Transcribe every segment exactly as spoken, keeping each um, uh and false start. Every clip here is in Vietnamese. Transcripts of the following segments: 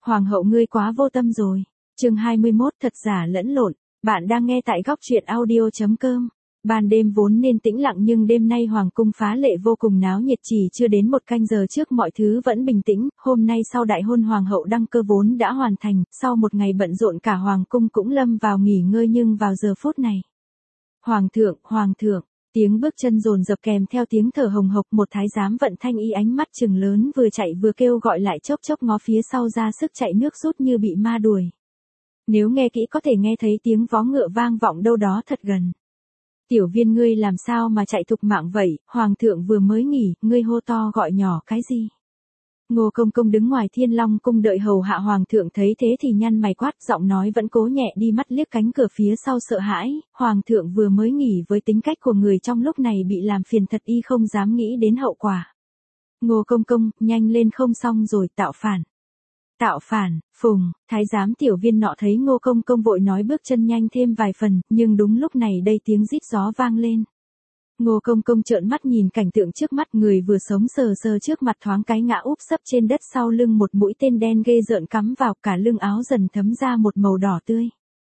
Hoàng hậu ngươi quá vô tâm rồi. Chương hai mươi mốt thật giả lẫn lộn. Bạn đang nghe tại góc truyện audio chấm com. Ban đêm vốn nên tĩnh lặng nhưng đêm nay hoàng cung phá lệ vô cùng náo nhiệt, chỉ chưa đến một canh giờ trước mọi thứ vẫn bình tĩnh. Hôm nay sau đại hôn hoàng hậu đăng cơ vốn đã hoàn thành, sau một ngày bận rộn cả hoàng cung cũng lâm vào nghỉ ngơi, nhưng vào giờ phút này. Hoàng thượng, hoàng thượng. Tiếng bước chân dồn dập kèm theo tiếng thở hồng hộc, một thái giám vận thanh y ánh mắt trừng lớn vừa chạy vừa kêu gọi lại, chốc chốc ngó phía sau ra sức chạy nước rút như bị ma đuổi. Nếu nghe kỹ có thể nghe thấy tiếng vó ngựa vang vọng đâu đó thật gần. Tiểu viên ngươi làm sao mà chạy thục mạng vậy, hoàng thượng vừa mới nghỉ, ngươi hô to gọi nhỏ cái gì? Ngô Công Công đứng ngoài Thiên Long cung đợi hầu hạ hoàng thượng thấy thế thì nhăn mày quát, giọng nói vẫn cố nhẹ đi, mắt liếc cánh cửa phía sau sợ hãi. Hoàng thượng vừa mới nghỉ, với tính cách của người trong lúc này bị làm phiền thật y không dám nghĩ đến hậu quả. Ngô Công Công, nhanh lên không xong rồi, tạo phản. Tạo phản, phùng, thái giám tiểu viên nọ thấy Ngô Công Công vội nói bước chân nhanh thêm vài phần, nhưng đúng lúc này đây tiếng rít gió vang lên. Ngô Công Công trợn mắt nhìn cảnh tượng trước mắt, người vừa sống sờ sờ trước mặt thoáng cái ngã úp sấp trên đất, sau lưng một mũi tên đen ghê rợn cắm vào, cả lưng áo dần thấm ra một màu đỏ tươi.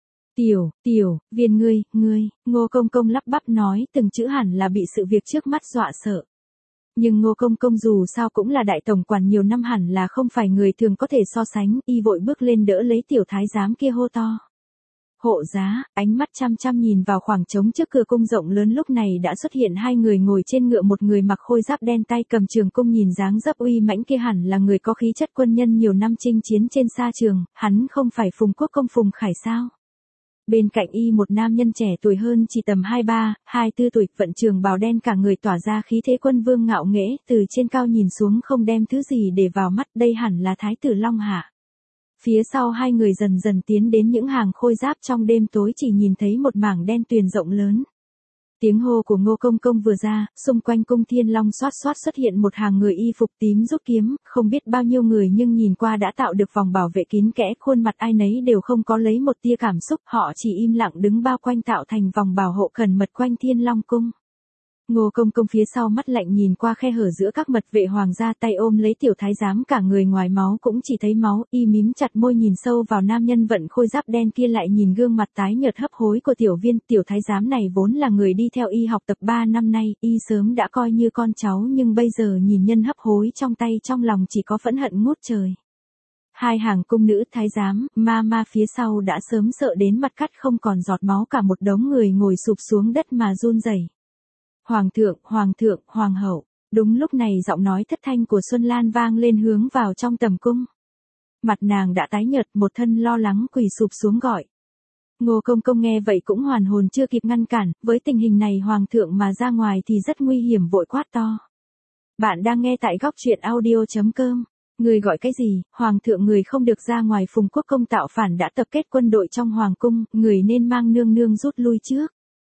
Tiểu, tiểu, viên ngươi, ngươi, Ngô Công Công lắp bắp nói từng chữ hẳn là bị sự việc trước mắt dọa sợ. Nhưng Ngô Công Công dù sao cũng là đại tổng quản nhiều năm, hẳn là không phải người thường có thể so sánh, y vội bước lên đỡ lấy tiểu thái giám kia hô to. Hộ giá, ánh mắt chăm chăm nhìn vào khoảng trống trước cửa cung rộng lớn, lúc này đã xuất hiện hai người ngồi trên ngựa, một người mặc khôi giáp đen tay cầm trường cung, nhìn dáng dấp uy mãnh kia hẳn là người có khí chất quân nhân nhiều năm chinh chiến trên sa trường, hắn không phải Phùng Quốc Công Phùng Khải sao? Bên cạnh y một nam nhân trẻ tuổi hơn chỉ tầm hai ba, hai tư tuổi, vận trường bào đen, cả người tỏa ra khí thế quân vương ngạo nghễ, từ trên cao nhìn xuống không đem thứ gì để vào mắt, đây hẳn là Thái tử Long Hạ. Phía sau hai người dần dần tiến đến những hàng khôi giáp, trong đêm tối chỉ nhìn thấy một mảng đen tuyền rộng lớn. Tiếng hô của Ngô Công Công vừa ra, xung quanh cung Thiên Long xoát xoát xuất hiện một hàng người y phục tím rút kiếm, không biết bao nhiêu người nhưng nhìn qua đã tạo được vòng bảo vệ kín kẽ, khuôn mặt ai nấy đều không có lấy một tia cảm xúc, họ chỉ im lặng đứng bao quanh tạo thành vòng bảo hộ khẩn mật quanh Thiên Long cung. Ngô Công Công phía sau mắt lạnh nhìn qua khe hở giữa các mật vệ hoàng gia, tay ôm lấy tiểu thái giám, cả người ngoài máu cũng chỉ thấy máu, y mím chặt môi nhìn sâu vào nam nhân vận khôi giáp đen kia, lại nhìn gương mặt tái nhợt hấp hối của tiểu viên. Tiểu thái giám này vốn là người đi theo y học tập ba năm nay, y sớm đã coi như con cháu, nhưng bây giờ nhìn nhân hấp hối trong tay, trong lòng chỉ có phẫn hận ngút trời. Hai hàng cung nữ thái giám, ma ma phía sau đã sớm sợ đến mặt cắt không còn giọt máu, cả một đống người ngồi sụp xuống đất mà run rẩy. Hoàng thượng, hoàng thượng, hoàng hậu. Đúng lúc này giọng nói thất thanh của Xuân Lan vang lên hướng vào trong tầm cung. Mặt nàng đã tái nhợt, một thân lo lắng quỳ sụp xuống gọi. Ngô Công Công nghe vậy cũng hoàn hồn chưa kịp ngăn cản, với tình hình này hoàng thượng mà ra ngoài thì rất nguy hiểm, vội quát to. Bạn đang nghe tại góc truyện audio chấm com. Người gọi cái gì, hoàng thượng người không được ra ngoài, Phùng Quốc Công tạo phản đã tập kết quân đội trong hoàng cung, người nên mang nương nương rút lui trước.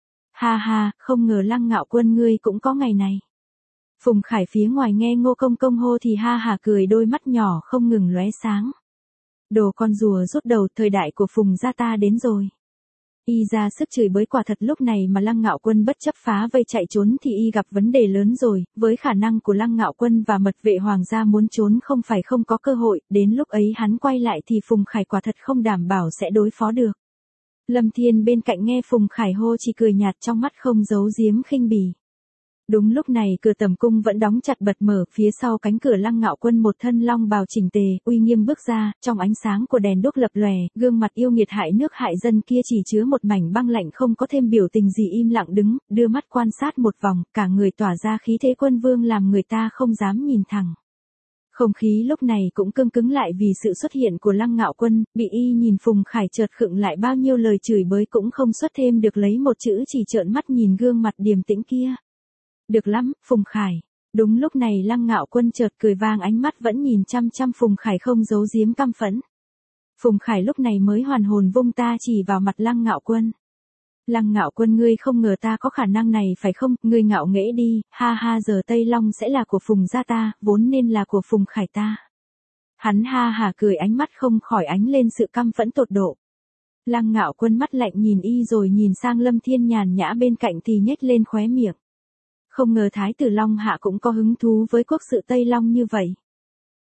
Ha ha, không ngờ Lăng Ngạo Quân ngươi cũng có ngày này. Phùng Khải phía ngoài nghe Ngô Công Công hô thì ha hà cười, đôi mắt nhỏ không ngừng lóe sáng. Đồ con rùa rút đầu, thời đại của Phùng gia ta đến rồi. Y ra sức chửi bới, quả thật lúc này mà Lăng Ngạo Quân bất chấp phá vây chạy trốn thì y gặp vấn đề lớn rồi, với khả năng của Lăng Ngạo Quân và mật vệ hoàng gia muốn trốn không phải không có cơ hội, đến lúc ấy hắn quay lại thì Phùng Khải quả thật không đảm bảo sẽ đối phó được. Lâm Thiên bên cạnh nghe Phùng Khải hô chỉ cười nhạt, trong mắt không giấu giếm khinh bỉ. Đúng lúc này cửa tầm cung vẫn đóng chặt bật mở, phía sau cánh cửa Lăng Ngạo Quân một thân long bào chỉnh tề, uy nghiêm bước ra, trong ánh sáng của đèn đuốc lập lòe, gương mặt yêu nghiệt hại nước hại dân kia chỉ chứa một mảnh băng lạnh, không có thêm biểu tình gì, im lặng đứng, đưa mắt quan sát một vòng, cả người tỏa ra khí thế quân vương làm người ta không dám nhìn thẳng. Không khí lúc này cũng cương cứng lại vì sự xuất hiện của Lăng Ngạo Quân, bị y nhìn Phùng Khải chợt khựng lại, bao nhiêu lời chửi bới cũng không xuất thêm được lấy một chữ, chỉ trợn mắt nhìn gương mặt điềm tĩnh kia. Được lắm, Phùng Khải. Đúng lúc này Lăng Ngạo Quân chợt cười vang, ánh mắt vẫn nhìn chăm chăm Phùng Khải không giấu giếm căm phẫn. Phùng Khải lúc này mới hoàn hồn, vung ta chỉ vào mặt Lăng Ngạo Quân. Lăng Ngạo Quân, ngươi không ngờ ta có khả năng này phải không, ngươi ngạo nghễ đi, ha ha, giờ Tây Long sẽ là của Phùng gia ta, vốn nên là của Phùng Khải ta. Hắn ha hả cười, ánh mắt không khỏi ánh lên sự căm phẫn tột độ. Lăng Ngạo Quân mắt lạnh nhìn y rồi nhìn sang Lâm Thiên nhàn nhã bên cạnh thì nhếch lên khóe miệng. Không ngờ Thái tử Long Hạ cũng có hứng thú với quốc sự Tây Long như vậy.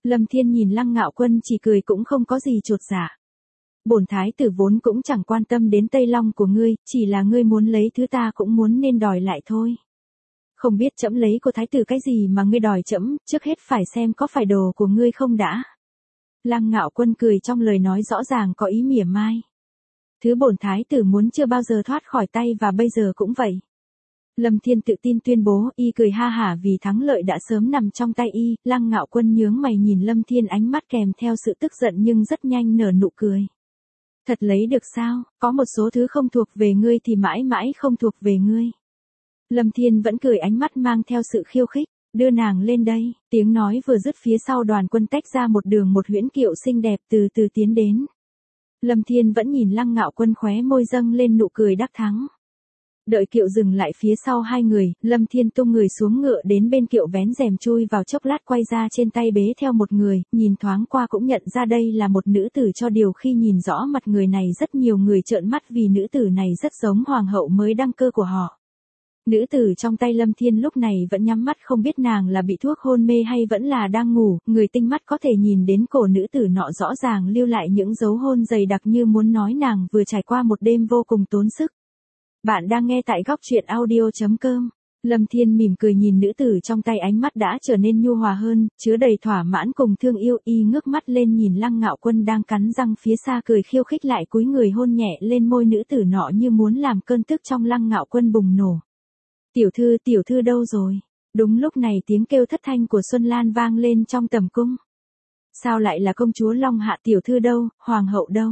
Lâm Thiên nhìn Lăng Ngạo Quân chỉ cười cũng không có gì chột dạ. Bổn thái tử vốn cũng chẳng quan tâm đến Tây Long của ngươi, chỉ là ngươi muốn lấy thứ ta cũng muốn nên đòi lại thôi. Không biết trẫm lấy của thái tử cái gì mà ngươi đòi trẫm, trước hết phải xem có phải đồ của ngươi không đã. Lăng Ngạo Quân cười trong lời nói rõ ràng có ý mỉa mai. Thứ bổn thái tử muốn chưa bao giờ thoát khỏi tay và bây giờ cũng vậy. Lâm Thiên tự tin tuyên bố, y cười ha hả vì thắng lợi đã sớm nằm trong tay y. Lăng Ngạo Quân nhướng mày nhìn Lâm Thiên, ánh mắt kèm theo sự tức giận nhưng rất nhanh nở nụ cười. Thật lấy được sao, có một số thứ không thuộc về ngươi thì mãi mãi không thuộc về ngươi. Lâm Thiên vẫn cười, ánh mắt mang theo sự khiêu khích. Đưa nàng lên đây, tiếng nói vừa dứt phía sau đoàn quân tách ra một đường một huyễn kiệu xinh đẹp từ từ tiến đến. Lâm Thiên vẫn nhìn Lăng Ngạo Quân, khóe môi dâng lên nụ cười đắc thắng. Đợi kiệu dừng lại phía sau hai người, Lâm Thiên tung người xuống ngựa đến bên kiệu, vén rèm chui vào, chốc lát quay ra trên tay bế theo một người, nhìn thoáng qua cũng nhận ra đây là một nữ tử, cho điều khi nhìn rõ mặt người này rất nhiều người trợn mắt vì nữ tử này rất giống hoàng hậu mới đăng cơ của họ. Nữ tử trong tay Lâm Thiên lúc này vẫn nhắm mắt, không biết nàng là bị thuốc hôn mê hay vẫn là đang ngủ, người tinh mắt có thể nhìn đến cổ nữ tử nọ rõ ràng lưu lại những dấu hôn dày đặc như muốn nói nàng vừa trải qua một đêm vô cùng tốn sức. Bạn đang nghe tại góc truyện audio chấm com. Lâm Thiên mỉm cười nhìn nữ tử trong tay, ánh mắt đã trở nên nhu hòa hơn, chứa đầy thỏa mãn cùng thương yêu. Y ngước mắt lên nhìn Lăng Ngạo Quân đang cắn răng phía xa cười khiêu khích, lại cúi người hôn nhẹ lên môi nữ tử nọ như muốn làm cơn tức trong Lăng Ngạo Quân bùng nổ. Tiểu thư, tiểu thư đâu rồi? Đúng lúc này tiếng kêu thất thanh của Xuân Lan vang lên trong tầm cung. Sao lại là công chúa Long Hạ? Tiểu thư đâu, hoàng hậu đâu?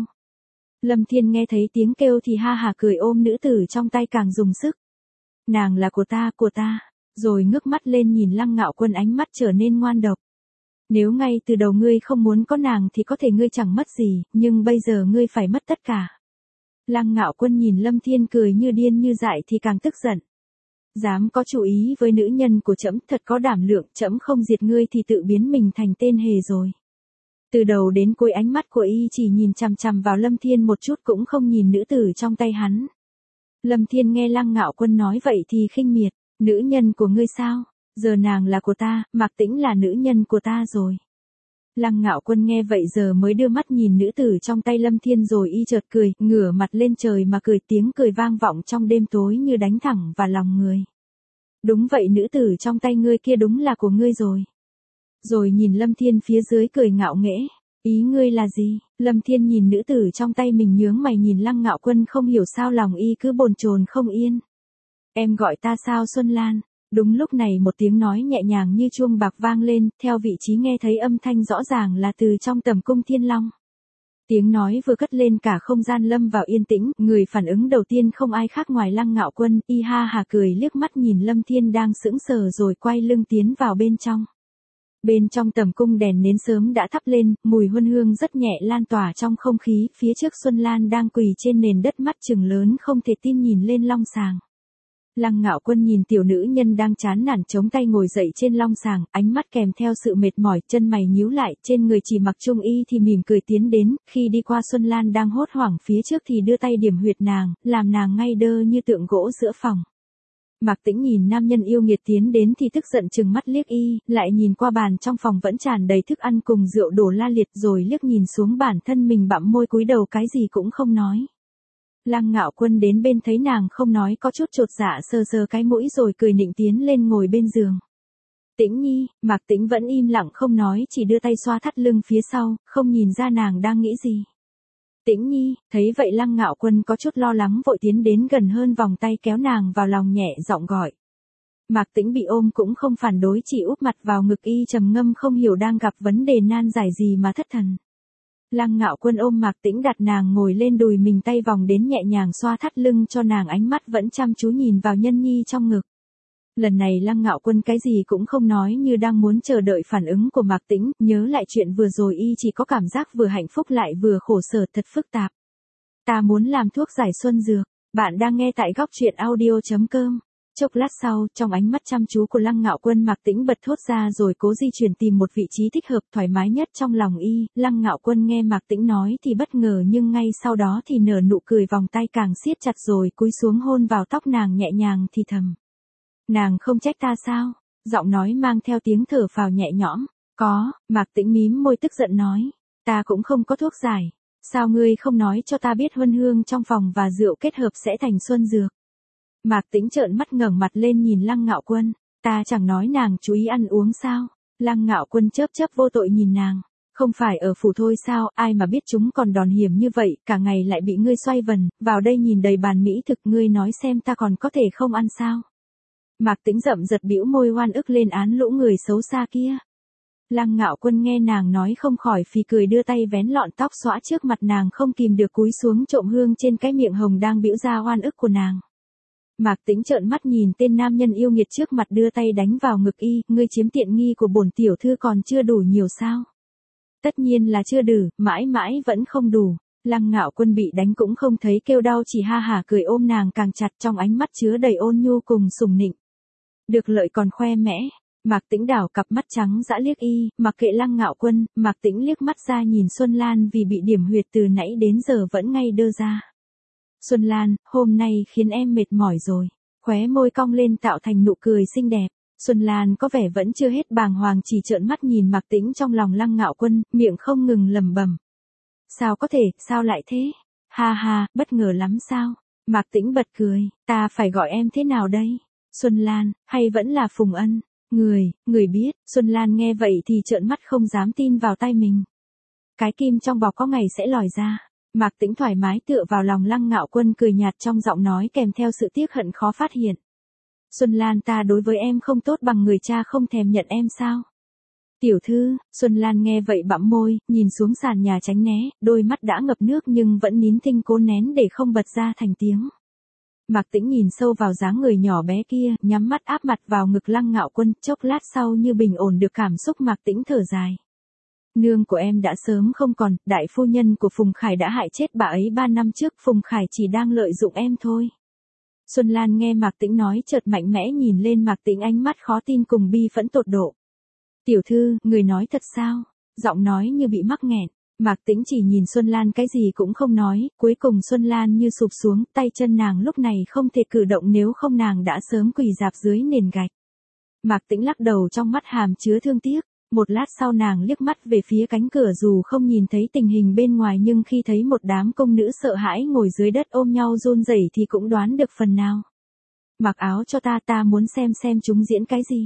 Lâm Thiên nghe thấy tiếng kêu thì ha hà cười, ôm nữ tử trong tay càng dùng sức. Nàng là của ta, của ta. Rồi ngước mắt lên nhìn Lăng Ngạo Quân, ánh mắt trở nên ngoan độc. Nếu ngay từ đầu ngươi không muốn có nàng thì có thể ngươi chẳng mất gì, nhưng bây giờ ngươi phải mất tất cả. Lăng Ngạo Quân nhìn Lâm Thiên cười như điên như dại thì càng tức giận. Dám có chủ ý với nữ nhân của trẫm, thật có đảm lượng, trẫm không diệt ngươi thì tự biến mình thành tên hề rồi. Từ đầu đến cuối ánh mắt của y chỉ nhìn chằm chằm vào Lâm Thiên, một chút cũng không nhìn nữ tử trong tay hắn. Lâm Thiên nghe Lăng Ngạo Quân nói vậy thì khinh miệt, nữ nhân của ngươi sao? Giờ nàng là của ta, Mạc Tĩnh là nữ nhân của ta rồi. Lăng Ngạo Quân nghe vậy giờ mới đưa mắt nhìn nữ tử trong tay Lâm Thiên, rồi y chợt cười, ngửa mặt lên trời mà cười, tiếng cười vang vọng trong đêm tối như đánh thẳng vào lòng người. Đúng vậy, nữ tử trong tay ngươi kia đúng là của ngươi rồi. Rồi nhìn Lâm Thiên phía dưới cười ngạo nghễ, ý ngươi là gì? Lâm Thiên nhìn nữ tử trong tay mình nhướng mày nhìn Lăng Ngạo Quân, không hiểu sao lòng y cứ bồn chồn không yên. Em gọi ta sao Xuân Lan? Đúng lúc này một tiếng nói nhẹ nhàng như chuông bạc vang lên, theo vị trí nghe thấy âm thanh rõ ràng là từ trong tầm cung Thiên Long. Tiếng nói vừa cất lên cả không gian lâm vào yên tĩnh, người phản ứng đầu tiên không ai khác ngoài Lăng Ngạo Quân, y ha hà cười liếc mắt nhìn Lâm Thiên đang sững sờ rồi quay lưng tiến vào bên trong. Bên trong tầm cung đèn nến sớm đã thắp lên, mùi huân hương rất nhẹ lan tỏa trong không khí, phía trước Xuân Lan đang quỳ trên nền đất, mắt trừng lớn không thể tin nhìn lên long sàng. Lăng Ngạo Quân nhìn tiểu nữ nhân đang chán nản chống tay ngồi dậy trên long sàng, ánh mắt kèm theo sự mệt mỏi, chân mày nhíu lại, trên người chỉ mặc trung y thì mỉm cười tiến đến, khi đi qua Xuân Lan đang hốt hoảng phía trước thì đưa tay điểm huyệt nàng, làm nàng ngay đơ như tượng gỗ giữa phòng. Mạc Tĩnh nhìn nam nhân yêu nghiệt tiến đến thì tức giận trừng mắt liếc y, lại nhìn qua bàn trong phòng vẫn tràn đầy thức ăn cùng rượu đổ la liệt, rồi liếc nhìn xuống bản thân mình bặm môi cúi đầu cái gì cũng không nói. Lăng Ngạo Quân đến bên thấy nàng không nói có chút chột dạ, sờ sờ cái mũi rồi cười nịnh tiến lên ngồi bên giường. Tĩnh Nhi, Mạc Tĩnh vẫn im lặng không nói, chỉ đưa tay xoa thắt lưng phía sau, không nhìn ra nàng đang nghĩ gì. Tĩnh Nhi, thấy vậy Lăng Ngạo Quân có chút lo lắng vội tiến đến gần hơn, vòng tay kéo nàng vào lòng nhẹ giọng gọi. Mạc Tĩnh bị ôm cũng không phản đối, chỉ úp mặt vào ngực y trầm ngâm không hiểu đang gặp vấn đề nan giải gì mà thất thần. Lăng Ngạo Quân ôm Mạc Tĩnh đặt nàng ngồi lên đùi mình, tay vòng đến nhẹ nhàng xoa thắt lưng cho nàng, ánh mắt vẫn chăm chú nhìn vào nhân nhi trong ngực. Lần này Lăng Ngạo Quân cái gì cũng không nói, như đang muốn chờ đợi phản ứng của Mạc Tĩnh, nhớ lại chuyện vừa rồi y chỉ có cảm giác vừa hạnh phúc lại vừa khổ sở, thật phức tạp. Ta muốn làm thuốc giải xuân dược. Bạn đang nghe tại góc truyện audio chấm com. Chốc lát sau, trong ánh mắt chăm chú của Lăng Ngạo Quân, Mạc Tĩnh bật thốt ra rồi cố di chuyển tìm một vị trí thích hợp thoải mái nhất trong lòng y. Lăng Ngạo Quân nghe Mạc Tĩnh nói thì bất ngờ, nhưng ngay sau đó thì nở nụ cười, vòng tay càng siết chặt rồi cúi xuống hôn vào tóc nàng nhẹ nhàng thì thầm. Nàng không trách ta sao? Giọng nói mang theo tiếng thở phào nhẹ nhõm. Có, Mạc Tĩnh mím môi tức giận nói. Ta cũng không có thuốc giải. Sao ngươi không nói cho ta biết huân hương trong phòng và rượu kết hợp sẽ thành xuân dược? Mạc Tĩnh trợn mắt ngẩng mặt lên nhìn Lăng Ngạo Quân. Ta chẳng nói nàng chú ý ăn uống sao? Lăng Ngạo Quân chớp chớp vô tội nhìn nàng. Không phải ở phủ thôi sao, ai mà biết chúng còn đòn hiểm như vậy, cả ngày lại bị ngươi xoay vần, vào đây nhìn đầy bàn mỹ thực, ngươi nói xem ta còn có thể không ăn sao? Mạc Tĩnh rậm giật bĩu môi oan ức lên án lũ người xấu xa kia. Lăng Ngạo Quân nghe nàng nói không khỏi phì cười, đưa tay vén lọn tóc xõa trước mặt nàng, không kìm được cúi xuống trộm hương trên cái miệng hồng đang bĩu ra oan ức của nàng. Mạc Tĩnh trợn mắt nhìn tên nam nhân yêu nghiệt trước mặt, đưa tay đánh vào ngực y, ngươi chiếm tiện nghi của bổn tiểu thư còn chưa đủ nhiều sao? Tất nhiên là chưa đủ, mãi mãi vẫn không đủ. Lăng Ngạo Quân bị đánh cũng không thấy kêu đau, chỉ ha hả cười ôm nàng càng chặt, trong ánh mắt chứa đầy ôn nhu cùng sủng nịnh. Được lợi còn khoe mẽ. Mạc Tĩnh đảo cặp mắt trắng dã liếc y, mặc kệ Lăng Ngạo Quân, Mạc Tĩnh liếc mắt ra nhìn Xuân Lan vì bị điểm huyệt từ nãy đến giờ vẫn ngay đơ ra. Xuân Lan, hôm nay khiến em mệt mỏi rồi. Khóe môi cong lên tạo thành nụ cười xinh đẹp. Xuân Lan có vẻ vẫn chưa hết bàng hoàng, chỉ trợn mắt nhìn Mạc Tĩnh trong lòng Lăng Ngạo Quân, miệng không ngừng lẩm bẩm. Sao có thể, sao lại thế? Ha ha, bất ngờ lắm sao? Mạc Tĩnh bật cười, ta phải gọi em thế nào đây? Xuân Lan, hay vẫn là Phùng Ân? Người, người biết. Xuân Lan nghe vậy thì trợn mắt không dám tin vào tai mình. Cái kim trong bọc có ngày sẽ lòi ra. Mạc Tĩnh thoải mái tựa vào lòng Lăng Ngạo Quân, cười nhạt trong giọng nói kèm theo sự tiếc hận khó phát hiện. Xuân Lan, ta đối với em không tốt bằng người cha không thèm nhận em sao? Tiểu thư. Xuân Lan nghe vậy bặm môi, nhìn xuống sàn nhà tránh né, đôi mắt đã ngập nước nhưng vẫn nín thinh cố nén để không bật ra thành tiếng. Mạc Tĩnh nhìn sâu vào dáng người nhỏ bé kia, nhắm mắt áp mặt vào ngực Lăng Ngạo Quân, chốc lát sau như bình ổn được cảm xúc Mạc Tĩnh thở dài. Nương của em đã sớm không còn, đại phu nhân của Phùng Khải đã hại chết bà ấy ba năm trước, Phùng Khải chỉ đang lợi dụng em thôi. Xuân Lan nghe Mạc Tĩnh nói chợt mạnh mẽ nhìn lên Mạc Tĩnh, ánh mắt khó tin cùng bi phẫn tột độ. Tiểu thư, người nói thật sao? Giọng nói như bị mắc nghẹn. Mạc Tĩnh chỉ nhìn Xuân Lan cái gì cũng không nói, cuối cùng Xuân Lan như sụp xuống, tay chân nàng lúc này không thể cử động, nếu không nàng đã sớm quỳ rạp dưới nền gạch. Mạc Tĩnh lắc đầu, trong mắt hàm chứa thương tiếc. Một lát sau nàng liếc mắt về phía cánh cửa, dù không nhìn thấy tình hình bên ngoài nhưng khi thấy một đám công nữ sợ hãi ngồi dưới đất ôm nhau run rẩy thì cũng đoán được phần nào. Mặc áo cho ta, ta muốn xem xem chúng diễn cái gì.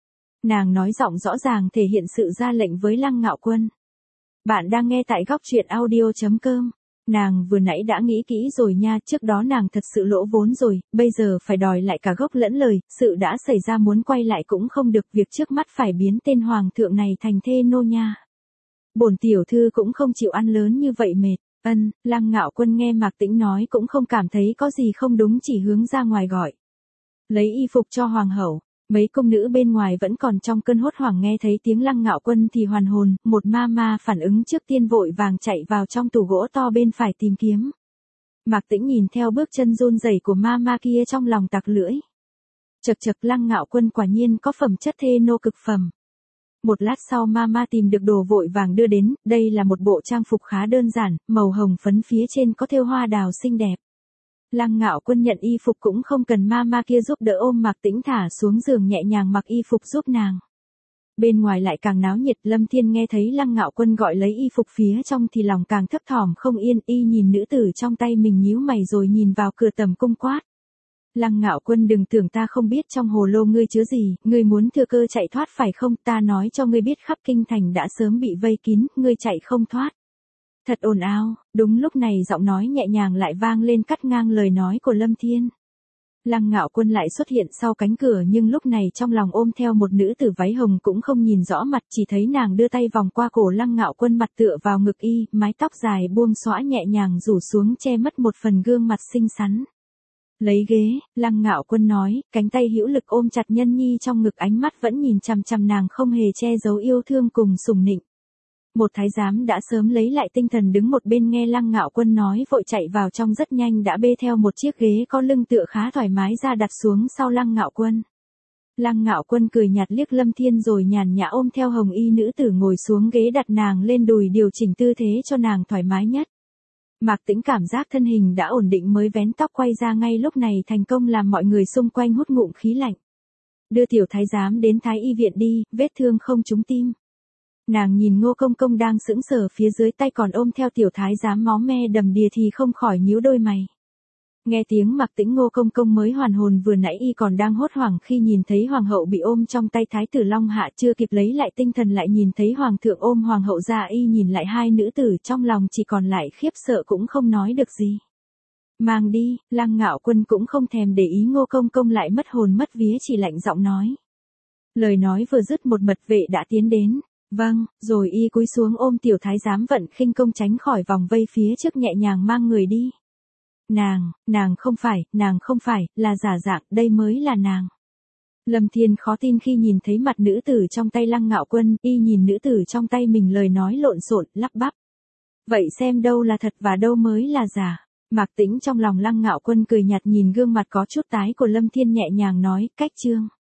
Nàng nói giọng rõ ràng thể hiện sự ra lệnh với Lăng Ngạo Quân. Bạn đang nghe tại góc truyện audio chấm com. Nàng vừa nãy đã nghĩ kỹ rồi nha, trước đó nàng thật sự lỗ vốn rồi, bây giờ phải đòi lại cả gốc lẫn lời, sự đã xảy ra muốn quay lại cũng không được, việc trước mắt phải biến tên hoàng thượng này thành thê nô nha. Bổn tiểu thư cũng không chịu ăn lớn như vậy mệt. Ân. Lăng Ngạo Quân nghe Mạc Tĩnh nói cũng không cảm thấy có gì không đúng, chỉ hướng ra ngoài gọi. Lấy y phục cho hoàng hậu. Mấy công nữ bên ngoài vẫn còn trong cơn hốt hoảng, nghe thấy tiếng Lăng Ngạo Quân thì hoàn hồn, một ma ma phản ứng trước tiên vội vàng chạy vào trong tủ gỗ to bên phải tìm kiếm. Mạc Tĩnh nhìn theo bước chân run rẩy của ma ma kia trong lòng tặc lưỡi. Chật chật, Lăng Ngạo Quân quả nhiên có phẩm chất thê nô cực phẩm. Một lát sau ma ma tìm được đồ vội vàng đưa đến, đây là một bộ trang phục khá đơn giản, màu hồng phấn, phía trên có thêu hoa đào xinh đẹp. Lăng Ngạo Quân nhận y phục cũng không cần ma ma kia giúp đỡ, ôm Mạc Tĩnh thả xuống giường nhẹ nhàng mặc y phục giúp nàng. Bên ngoài lại càng náo nhiệt, Lâm Thiên nghe thấy Lăng Ngạo Quân gọi lấy y phục phía trong thì lòng càng thấp thỏm không yên, y nhìn nữ tử trong tay mình nhíu mày rồi nhìn vào cửa tầm cung quát. Lăng Ngạo Quân, đừng tưởng ta không biết trong hồ lô ngươi chứa gì, ngươi muốn thừa cơ chạy thoát phải không? Ta nói cho ngươi biết khắp kinh thành đã sớm bị vây kín, ngươi chạy không thoát. Thật ồn ào. Đúng lúc này giọng nói nhẹ nhàng lại vang lên cắt ngang lời nói của Lâm Thiên. Lăng Ngạo Quân lại xuất hiện sau cánh cửa, nhưng lúc này trong lòng ôm theo một nữ tử váy hồng, cũng không nhìn rõ mặt, chỉ thấy nàng đưa tay vòng qua cổ Lăng Ngạo Quân, mặt tựa vào ngực y, mái tóc dài buông xõa nhẹ nhàng rủ xuống che mất một phần gương mặt xinh xắn. Lấy ghế. Lăng Ngạo Quân nói, cánh tay hữu lực ôm chặt nhân nhi trong ngực, ánh mắt vẫn nhìn chằm chằm nàng, không hề che giấu yêu thương cùng sủng nịnh. Một thái giám đã sớm lấy lại tinh thần đứng một bên nghe Lăng Ngạo Quân nói vội chạy vào trong, rất nhanh đã bê theo một chiếc ghế có lưng tựa khá thoải mái ra đặt xuống sau Lăng Ngạo Quân. Lăng Ngạo Quân cười nhạt liếc Lâm Thiên rồi nhàn nhã ôm theo hồng y nữ tử ngồi xuống ghế, đặt nàng lên đùi, điều chỉnh tư thế cho nàng thoải mái nhất. Mạc Tĩnh cảm giác thân hình đã ổn định mới vén tóc quay ra, ngay lúc này thành công làm mọi người xung quanh hút ngụm khí lạnh. Đưa tiểu thái giám đến thái y viện đi, vết thương không trúng tim. Nàng nhìn Ngô Công Công đang sững sờ phía dưới tay còn ôm theo tiểu thái giám máu me đầm đìa thì không khỏi nhíu đôi mày. Nghe tiếng Mạc Tĩnh Ngô Công Công mới hoàn hồn vừa nãy y còn đang hốt hoảng khi nhìn thấy hoàng hậu bị ôm trong tay thái tử Long Hạ, chưa kịp lấy lại tinh thần lại nhìn thấy hoàng thượng ôm hoàng hậu ra, y nhìn lại hai nữ tử trong lòng chỉ còn lại khiếp sợ cũng không nói được gì. Mang đi. Lăng Ngạo Quân cũng không thèm để ý Ngô Công Công lại mất hồn mất vía, chỉ lạnh giọng nói. Lời nói vừa dứt một mật vệ đã tiến đến. Vâng, rồi y cúi xuống ôm tiểu thái giám vận khinh công tránh khỏi vòng vây phía trước, nhẹ nhàng mang người đi. Nàng, nàng không phải, nàng không phải, là giả dạng, đây mới là nàng. Lâm Thiên khó tin khi nhìn thấy mặt nữ tử trong tay Lăng Ngạo Quân, y nhìn nữ tử trong tay mình lời nói lộn xộn, lắp bắp. Vậy xem đâu là thật và đâu mới là giả. Mạc Tĩnh trong lòng Lăng Ngạo Quân cười nhạt nhìn gương mặt có chút tái của Lâm Thiên, nhẹ nhàng nói, cách chương.